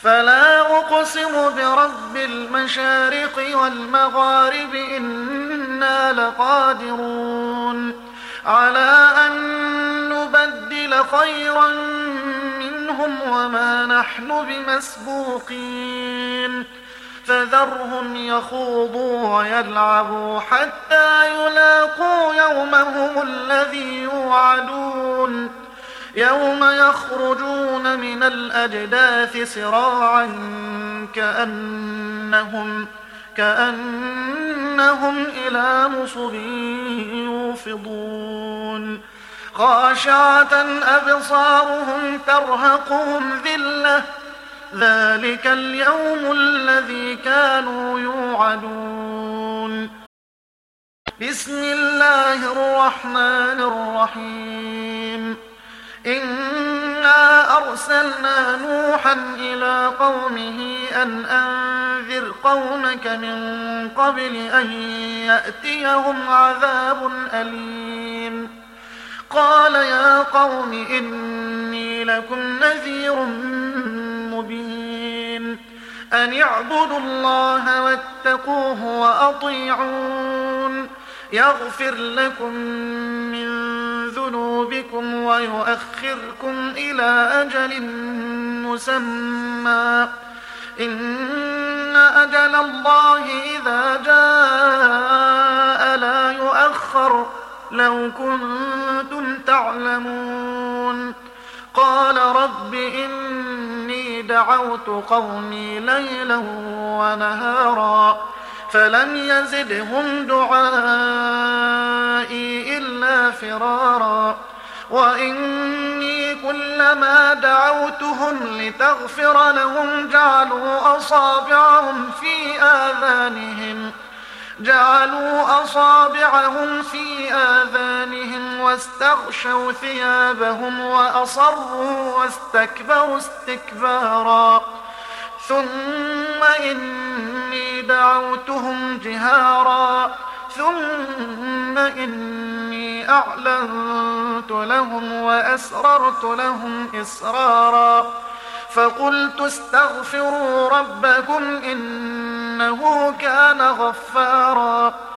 فلا أقسم برب المشارق والمغارب إنا لقادرون على أن نبدل خيرا منهم وما نحن بمسبوقين فذرهم يخوضوا ويلعبوا حتى يلاقوا يومهم الذي يوعدون يوم يخرجون من الأجداث سراعا كأنهم إلى نصب يوفضون خاشعة أبصارهم ترهقهم ذلة ذلك اليوم الذي كانوا يوعدون بسم الله الرحمن الرحيم إنا أرسلنا نوحا إلى قومه أن أنذر قومك من قبل أن يأتيهم عذاب أليم قال يا قوم إني لكم نذير مبين أن اعبدوا الله واتقوه وأطيعون يغفر لكم من ذنوبكم ويؤخركم إلى أجل مسمى إن أجل الله إذا جاء لا يؤخر لو كنتم تعلمون قال رب إني دعوت قومي ليلا ونهارا فلم يزدهم دعائي إلا فرارا وإني كلما دعوتهم لتغفر لهم جعلوا أصابعهم في آذانهم واستغشوا ثيابهم وأصروا واستكبروا استكبارا ثم إني دعوتهم جهارا ثم إني أعلنت لهم وأسررت لهم إسرارا فقلت استغفروا ربكم إنه كان غفارا